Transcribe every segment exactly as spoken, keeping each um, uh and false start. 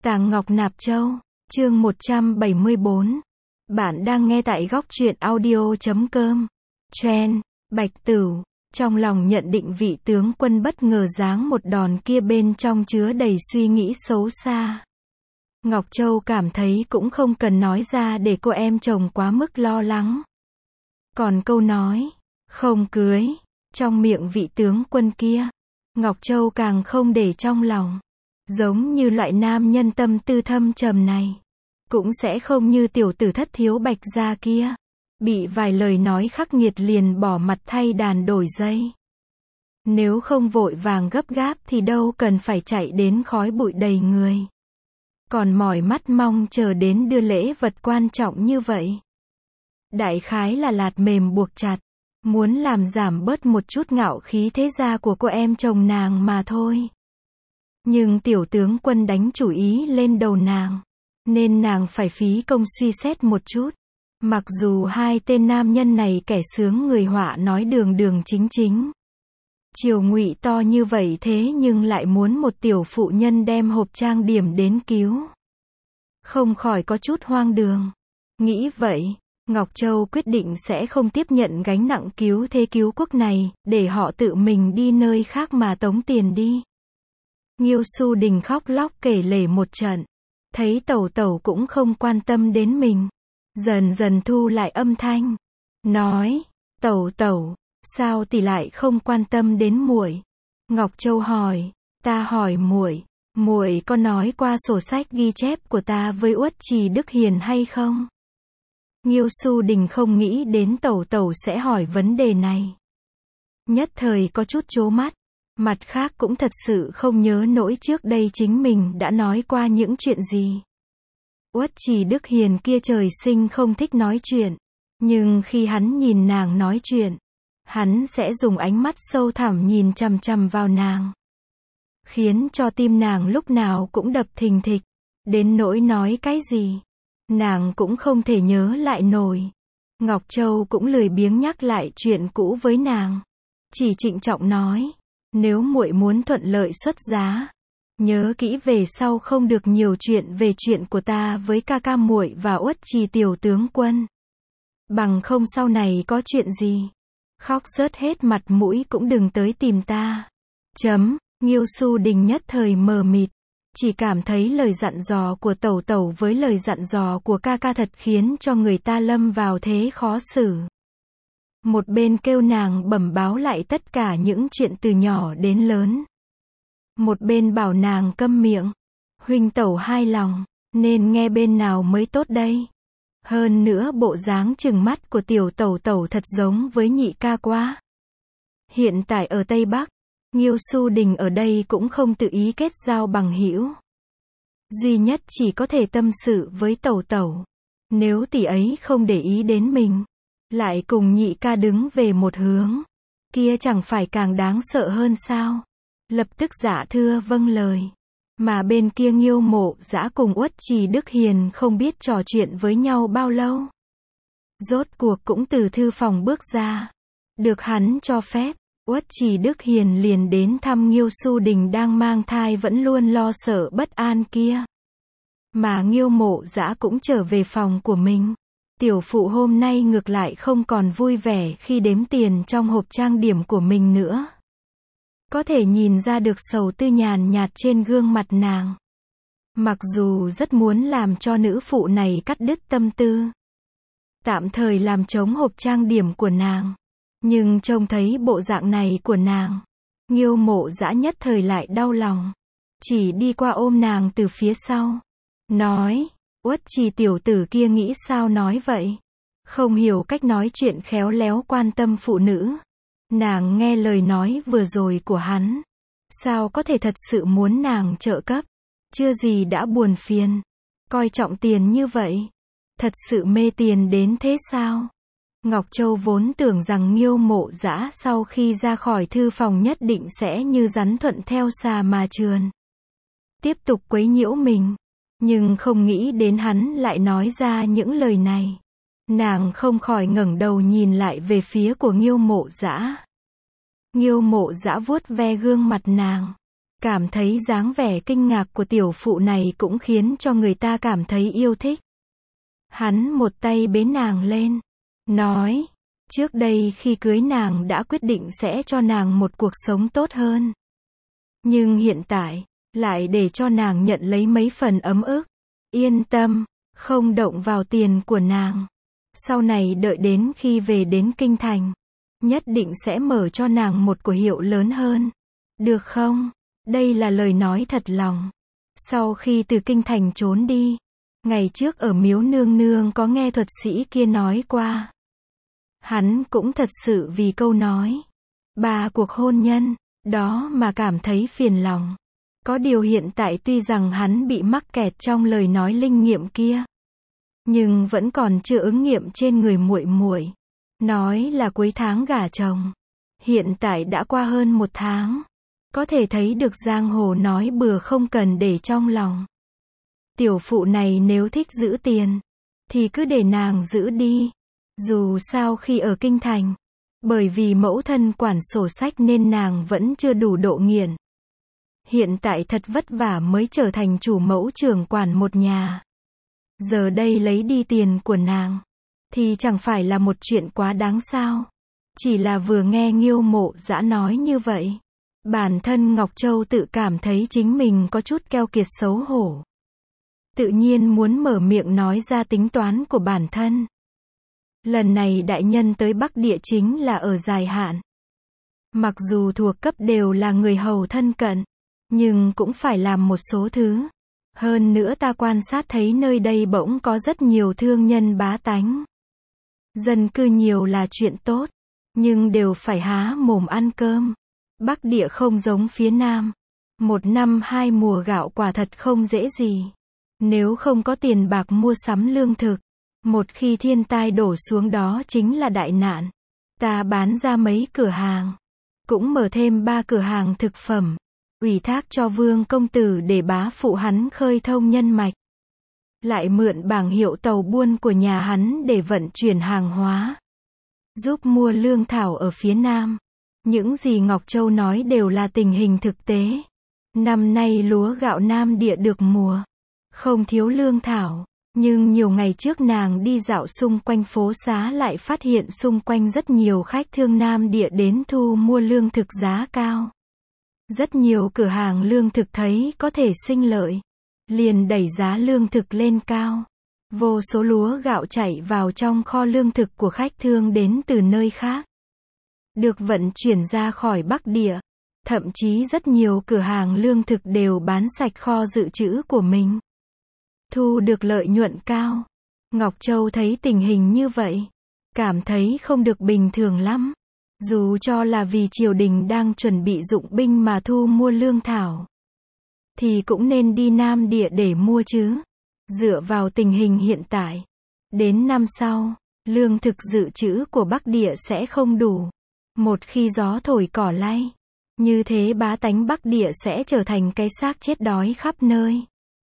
Tàng Ngọc Nạp Châu, chương một trăm bảy mươi bốn. Bạn đang nghe tại góc truyện audio chấm com. Trend, Bạch Tửu, trong lòng nhận định vị tướng quân bất ngờ giáng một đòn kia bên trong chứa đầy suy nghĩ xấu xa. Ngọc Châu cảm thấy cũng không cần nói ra để cô em chồng quá mức lo lắng. Còn câu nói, không cưới, trong miệng vị tướng quân kia, Ngọc Châu càng không để trong lòng. Giống như loại nam nhân tâm tư thâm trầm này, cũng sẽ không như tiểu tử thất thiếu Bạch gia kia, bị vài lời nói khắc nghiệt liền bỏ mặt thay đàn đổi dây. Nếu không vội vàng gấp gáp thì đâu cần phải chạy đến khói bụi đầy người. Còn mỏi mắt mong chờ đến đưa lễ vật quan trọng như vậy. Đại khái là lạt mềm buộc chặt, muốn làm giảm bớt một chút ngạo khí thế gia của cô em chồng nàng mà thôi. Nhưng tiểu tướng quân đánh chủ ý lên đầu nàng, nên nàng phải phí công suy xét một chút. Mặc dù hai tên nam nhân này kẻ sướng người họa nói đường đường chính chính, chiều ngụy to như vậy thế nhưng lại muốn một tiểu phụ nhân đem hộp trang điểm đến cứu. Không khỏi có chút hoang đường. Nghĩ vậy, Ngọc Châu quyết định sẽ không tiếp nhận gánh nặng cứu thế cứu quốc này, để họ tự mình đi nơi khác mà tống tiền đi. Nghiêu Xu Đình khóc lóc kể lể một trận, thấy tẩu tẩu cũng không quan tâm đến mình, dần dần thu lại âm thanh, nói, tẩu tẩu, sao tỷ lại không quan tâm đến muội? Ngọc Châu hỏi, ta hỏi muội, muội có nói qua sổ sách ghi chép của ta với Uất Trì Đức Hiền hay không? Nghiêu Xu Đình không nghĩ đến tẩu tẩu sẽ hỏi vấn đề này, nhất thời có chút trố mắt. Mặt khác cũng thật sự không nhớ nổi trước đây chính mình đã nói qua những chuyện gì. Uất Trì Đức Hiền kia trời sinh không thích nói chuyện, nhưng khi hắn nhìn nàng nói chuyện, hắn sẽ dùng ánh mắt sâu thẳm nhìn chằm chằm vào nàng, khiến cho tim nàng lúc nào cũng đập thình thịch, đến nỗi nói cái gì, nàng cũng không thể nhớ lại nổi. Ngọc Châu cũng lười biếng nhắc lại chuyện cũ với nàng, chỉ trịnh trọng nói, nếu muội muốn thuận lợi xuất giá, nhớ kỹ về sau không được nhiều chuyện về chuyện của ta với ca ca muội và Uất Trì tiểu tướng quân. Bằng không sau này có chuyện gì, khóc rớt hết mặt mũi cũng đừng tới tìm ta. Chấm, Nghiêu Xu Đình nhất thời mờ mịt, chỉ cảm thấy lời dặn dò của tẩu tẩu với lời dặn dò của ca ca thật khiến cho người ta lâm vào thế khó xử. Một bên kêu nàng bẩm báo lại tất cả những chuyện từ nhỏ đến lớn, một bên bảo nàng câm miệng. Huynh tẩu hai lòng, nên nghe bên nào mới tốt đây? Hơn nữa bộ dáng trừng mắt của tiểu tẩu tẩu thật giống với nhị ca quá. Hiện tại ở Tây Bắc, Nghiêu Xu Đình ở đây cũng không tự ý kết giao bằng hữu, duy nhất chỉ có thể tâm sự với tẩu tẩu. Nếu tỷ ấy không để ý đến mình, lại cùng nhị ca đứng về một hướng, kia chẳng phải càng đáng sợ hơn sao? Lập tức dạ thưa vâng lời. Mà bên kia Nghiêu Mộ Dã cùng Uất Trì Đức Hiền không biết trò chuyện với nhau bao lâu, rốt cuộc cũng từ thư phòng bước ra. Được hắn cho phép, Uất Trì Đức Hiền liền đến thăm Nghiêu Xu Đình đang mang thai vẫn luôn lo sợ bất an kia. Mà Nghiêu Mộ Dã cũng trở về phòng của mình. Tiểu phụ hôm nay ngược lại không còn vui vẻ khi đếm tiền trong hộp trang điểm của mình nữa. Có thể nhìn ra được sầu tư nhàn nhạt trên gương mặt nàng. Mặc dù rất muốn làm cho nữ phụ này cắt đứt tâm tư, tạm thời làm trống hộp trang điểm của nàng, nhưng trông thấy bộ dạng này của nàng, Nghiêu Mộ Dã nhất thời lại đau lòng, chỉ đi qua ôm nàng từ phía sau, nói, Uất Trì tiểu tử kia nghĩ sao nói vậy? Không hiểu cách nói chuyện khéo léo quan tâm phụ nữ. Nàng nghe lời nói vừa rồi của hắn, sao có thể thật sự muốn nàng trợ cấp? Chưa gì đã buồn phiền, coi trọng tiền như vậy, thật sự mê tiền đến thế sao? Ngọc Châu vốn tưởng rằng Nghiêu Mộ Dã sau khi ra khỏi thư phòng nhất định sẽ như rắn thuận theo xà mà trườn, tiếp tục quấy nhiễu mình, nhưng không nghĩ đến hắn lại nói ra những lời này. Nàng không khỏi ngẩng đầu nhìn lại về phía của Nghiêu Mộ Dã. Nghiêu Mộ Dã vuốt ve gương mặt nàng, Cảm thấy dáng vẻ kinh ngạc của tiểu phụ này cũng khiến cho người ta cảm thấy yêu thích. Hắn một tay bế nàng lên, nói, trước đây khi cưới nàng đã quyết định sẽ cho nàng một cuộc sống tốt hơn. Nhưng hiện tại, lại để cho nàng nhận lấy mấy phần ấm ức. Yên tâm, không động vào tiền của nàng. Sau này đợi đến khi về đến kinh thành, nhất định sẽ mở cho nàng một của hiệu lớn hơn. Được không? Đây là lời nói thật lòng. Sau khi từ kinh thành trốn đi, ngày trước ở miếu nương nương có nghe thuật sĩ kia nói qua. Hắn cũng thật sự vì câu nói ba cuộc hôn nhân đó mà cảm thấy phiền lòng. Có điều hiện tại tuy rằng hắn bị mắc kẹt trong lời nói linh nghiệm kia, nhưng vẫn còn chưa ứng nghiệm trên người muội muội. Nói là cuối tháng gả chồng. Hiện tại đã qua hơn một tháng. Có thể thấy được giang hồ nói bừa không cần để trong lòng. Tiểu phụ này nếu thích giữ tiền, thì cứ để nàng giữ đi. Dù sao khi ở kinh thành, bởi vì mẫu thân quản sổ sách nên nàng vẫn chưa đủ độ nghiện. Hiện tại thật vất vả mới trở thành chủ mẫu trưởng quản một nhà. Giờ đây lấy đi tiền của nàng, thì chẳng phải là một chuyện quá đáng sao. Chỉ là vừa nghe Nghiêu Mộ Dã nói như vậy, bản thân Ngọc Châu tự cảm thấy chính mình có chút keo kiệt xấu hổ. Tự nhiên muốn mở miệng nói ra tính toán của bản thân. Lần này đại nhân tới Bắc Địa chính là ở dài hạn. Mặc dù thuộc cấp đều là người hầu thân cận, nhưng cũng phải làm một số thứ. Hơn nữa ta quan sát thấy nơi đây bỗng có rất nhiều thương nhân bá tánh. Dân cư nhiều là chuyện tốt, nhưng đều phải há mồm ăn cơm. Bắc Địa không giống phía Nam. Một năm hai mùa gạo quả thật không dễ gì. Nếu không có tiền bạc mua sắm lương thực, một khi thiên tai đổ xuống đó chính là đại nạn. Ta bán ra mấy cửa hàng, cũng mở thêm ba cửa hàng thực phẩm, ủy thác cho Vương công tử để bá phụ hắn khơi thông nhân mạch. Lại mượn bảng hiệu tàu buôn của nhà hắn để vận chuyển hàng hóa, giúp mua lương thảo ở phía Nam. Những gì Ngọc Châu nói đều là tình hình thực tế. Năm nay lúa gạo Nam Địa được mùa, không thiếu lương thảo. Nhưng nhiều ngày trước nàng đi dạo xung quanh phố xá lại phát hiện xung quanh rất nhiều khách thương Nam Địa đến thu mua lương thực giá cao. Rất nhiều cửa hàng lương thực thấy có thể sinh lợi, liền đẩy giá lương thực lên cao. Vô số lúa gạo chảy vào trong kho lương thực của khách thương đến từ nơi khác, được vận chuyển ra khỏi Bắc Địa. Thậm chí rất nhiều cửa hàng lương thực đều bán sạch kho dự trữ của mình, thu được lợi nhuận cao. Ngọc Châu thấy tình hình như vậy, cảm thấy không được bình thường lắm. Dù cho là vì triều đình đang chuẩn bị dụng binh mà thu mua lương thảo, thì cũng nên đi Nam Địa để mua chứ. Dựa vào tình hình hiện tại, đến năm sau, lương thực dự trữ của Bắc Địa sẽ không đủ. Một khi gió thổi cỏ lay, như thế bá tánh Bắc Địa sẽ trở thành cái xác chết đói khắp nơi.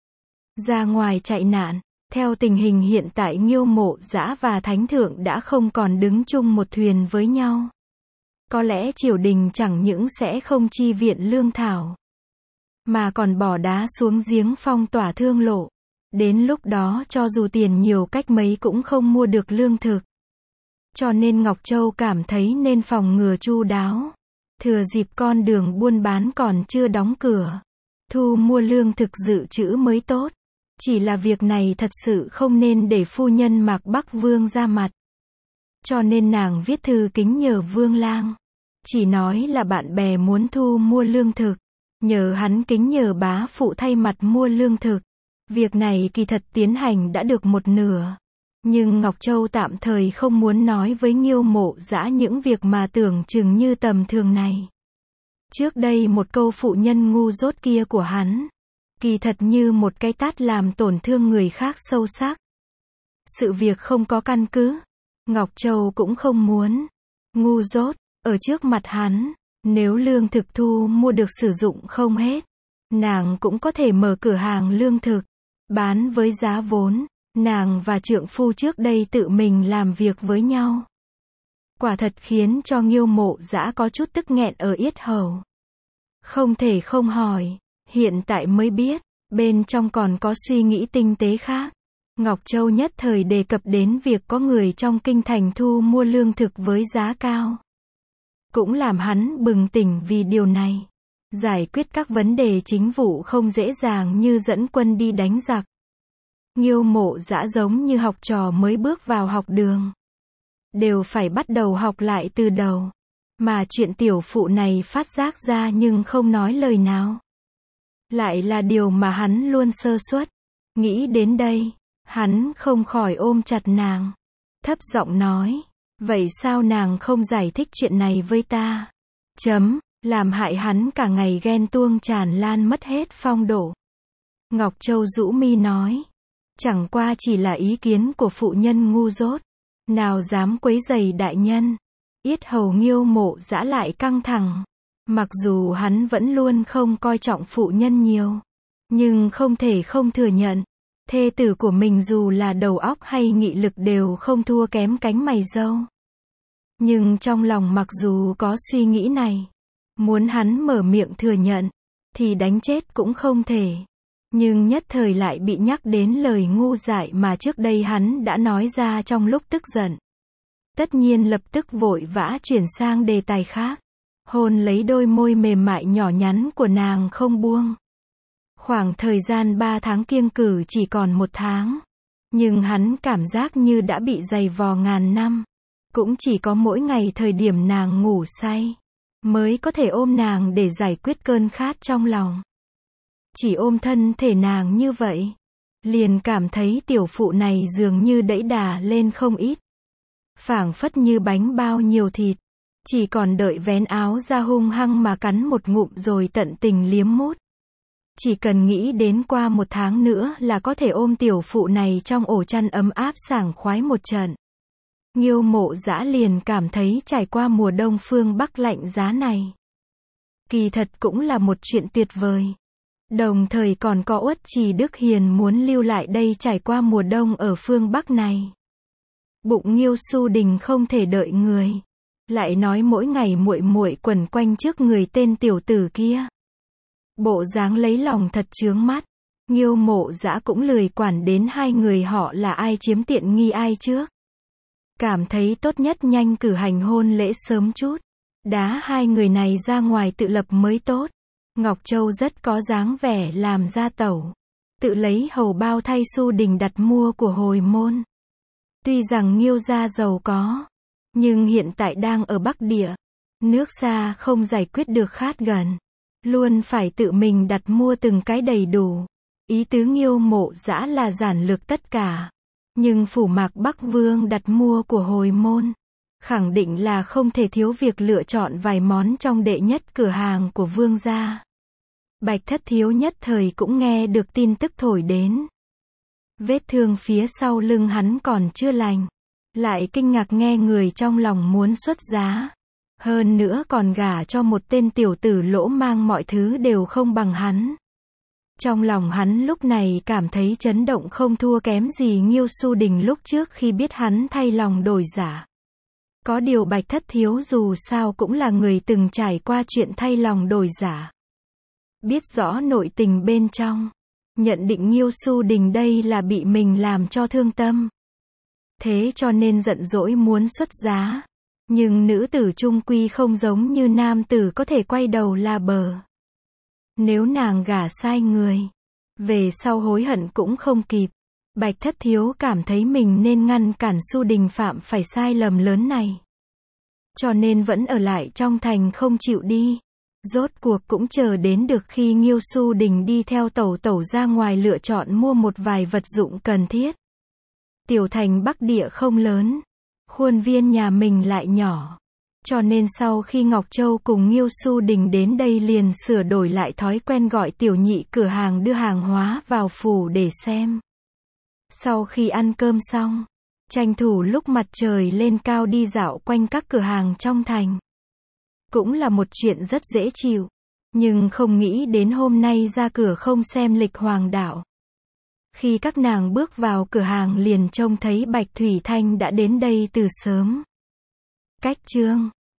Ra ngoài chạy nạn. Theo tình hình hiện tại Nghiêu Mộ Dã và Thánh Thượng đã không còn đứng chung một thuyền với nhau. Có lẽ triều đình chẳng những sẽ không chi viện lương thảo, mà còn bỏ đá xuống giếng phong tỏa thương lộ. Đến lúc đó cho dù tiền nhiều cách mấy cũng không mua được lương thực. Cho nên Ngọc Châu cảm thấy nên phòng ngừa chu đáo. Thừa dịp con đường buôn bán còn chưa đóng cửa, thu mua lương thực dự trữ mới tốt. Chỉ là việc này thật sự không nên để phu nhân Mạc Bắc Vương ra mặt. Cho nên nàng viết thư kính nhờ Vương Lang. Chỉ nói là bạn bè muốn thu mua lương thực, nhờ hắn kính nhờ bá phụ thay mặt mua lương thực. Việc này kỳ thật tiến hành đã được một nửa. Nhưng Ngọc Châu tạm thời không muốn nói với Nghiêu Mộ Dã những việc mà tưởng chừng như tầm thường này. Trước đây một câu phụ nhân ngu dốt kia của hắn, kỳ thật như một cái tát làm tổn thương người khác sâu sắc. Sự việc không có căn cứ, Ngọc Châu cũng không muốn ngu dốt ở trước mặt hắn. Nếu lương thực thu mua được sử dụng không hết, nàng cũng có thể mở cửa hàng lương thực, bán với giá vốn. Nàng và trượng phu trước đây tự mình làm việc với nhau. Quả thật khiến cho Nghiêu Mộ Dã có chút tức nghẹn ở yết hầu. Không thể không hỏi, hiện tại mới biết, bên trong còn có suy nghĩ tinh tế khác. Ngọc Châu nhất thời đề cập đến việc có người trong kinh thành thu mua lương thực với giá cao. Cũng làm hắn bừng tỉnh vì điều này. Giải quyết các vấn đề chính vụ không dễ dàng như dẫn quân đi đánh giặc. Nghiêu Mộ Dã giống như học trò mới bước vào học đường. Đều phải bắt đầu học lại từ đầu. Mà chuyện tiểu phụ này phát giác ra nhưng không nói lời nào. Lại là điều mà hắn luôn sơ suất. Nghĩ đến đây, hắn không khỏi ôm chặt nàng. Thấp giọng nói, vậy sao nàng không giải thích chuyện này với ta? Chấm, làm hại hắn cả ngày ghen tuông tràn lan mất hết phong độ. Ngọc Châu rũ mi nói, chẳng qua chỉ là ý kiến của phụ nhân ngu dốt. Nào dám quấy rầy đại nhân. Yết hầu Nghiêu Mộ Dã lại căng thẳng. Mặc dù hắn vẫn luôn không coi trọng phụ nhân nhiều. Nhưng không thể không thừa nhận. Thê tử của mình dù là đầu óc hay nghị lực đều không thua kém cánh mày râu. Nhưng trong lòng mặc dù có suy nghĩ này. Muốn hắn mở miệng thừa nhận. Thì đánh chết cũng không thể. Nhưng nhất thời lại bị nhắc đến lời ngu dại mà trước đây hắn đã nói ra trong lúc tức giận. Tất nhiên lập tức vội vã chuyển sang đề tài khác. Hôn lấy đôi môi mềm mại nhỏ nhắn của nàng không buông. Khoảng thời gian ba tháng kiêng cử chỉ còn một tháng. Nhưng hắn cảm giác như đã bị dày vò ngàn năm. Cũng chỉ có mỗi ngày thời điểm nàng ngủ say. Mới có thể ôm nàng để giải quyết cơn khát trong lòng. Chỉ ôm thân thể nàng như vậy. Liền cảm thấy tiểu phụ này dường như đẫy đà lên không ít. Phảng phất như bánh bao nhiều thịt. Chỉ còn đợi vén áo ra hung hăng mà cắn một ngụm rồi tận tình liếm mút. Chỉ cần nghĩ đến qua một tháng nữa là có thể ôm tiểu phụ này trong ổ chăn ấm áp sảng khoái một trận. Nghiêu Mộ Dã liền cảm thấy trải qua mùa đông phương Bắc lạnh giá này. Kỳ thật cũng là một chuyện tuyệt vời. Đồng thời còn có Uất Trì Đức Hiền muốn lưu lại đây trải qua mùa đông ở phương Bắc này. Bụng Nghiêu Xu Đình không thể đợi người. Lại nói mỗi ngày muội muội quẩn quanh trước người tên tiểu tử kia. Bộ dáng lấy lòng thật chướng mắt. Nghiêu Mộ Dã cũng lười quản đến hai người họ là ai chiếm tiện nghi ai trước. Cảm thấy tốt nhất nhanh cử hành hôn lễ sớm chút. Đá hai người này ra ngoài tự lập mới tốt. Ngọc Châu rất có dáng vẻ làm gia tẩu. Tự lấy hầu bao thay Xu Đình đặt mua của hồi môn. Tuy rằng Nghiêu gia giàu có. Nhưng hiện tại đang ở Bắc Địa. Nước xa không giải quyết được khát gần. Luôn phải tự mình đặt mua từng cái đầy đủ. Ý tứ Nghiêu Mộ Dã là giản lược tất cả. Nhưng phủ Mạc Bắc Vương đặt mua của hồi môn. Khẳng định là không thể thiếu việc lựa chọn vài món trong đệ nhất cửa hàng của vương gia. Bạch Thất Thiếu nhất thời cũng nghe được tin tức thổi đến. Vết thương phía sau lưng hắn còn chưa lành. Lại kinh ngạc nghe người trong lòng muốn xuất giá. Hơn nữa còn gả cho một tên tiểu tử lỗ mang mọi thứ đều không bằng hắn. Trong lòng hắn lúc này cảm thấy chấn động không thua kém gì Nghiêu Xu Đình lúc trước khi biết hắn thay lòng đổi dạ. Có điều Bạch Thất Thiếu dù sao cũng là người từng trải qua chuyện thay lòng đổi dạ. Biết rõ nội tình bên trong. Nhận định Nghiêu Xu Đình đây là bị mình làm cho thương tâm. Thế cho nên giận dỗi muốn xuất giá. Nhưng nữ tử trung quy không giống như nam tử có thể quay đầu là bờ. Nếu nàng gả sai người, về sau hối hận cũng không kịp. Bạch Thất Thiếu cảm thấy mình nên ngăn cản Xu Đình phạm phải sai lầm lớn này. Cho nên vẫn ở lại trong thành không chịu đi. Rốt cuộc cũng chờ đến được khi Nghiêu Xu Đình đi theo tẩu tẩu ra ngoài lựa chọn mua một vài vật dụng cần thiết. Tiểu thành Bắc Địa không lớn. Khuôn viên nhà mình lại nhỏ. Cho nên sau khi Ngọc Châu cùng Nghiêu Xu Đình đến đây liền sửa đổi lại thói quen gọi tiểu nhị cửa hàng đưa hàng hóa vào phủ để xem. Sau khi ăn cơm xong, tranh thủ lúc mặt trời lên cao đi dạo quanh các cửa hàng trong thành. Cũng là một chuyện rất dễ chịu. Nhưng không nghĩ đến hôm nay ra cửa không xem lịch hoàng đạo. Khi các nàng bước vào cửa hàng liền trông thấy Bạch Thủy Thanh đã đến đây từ sớm. Cách chương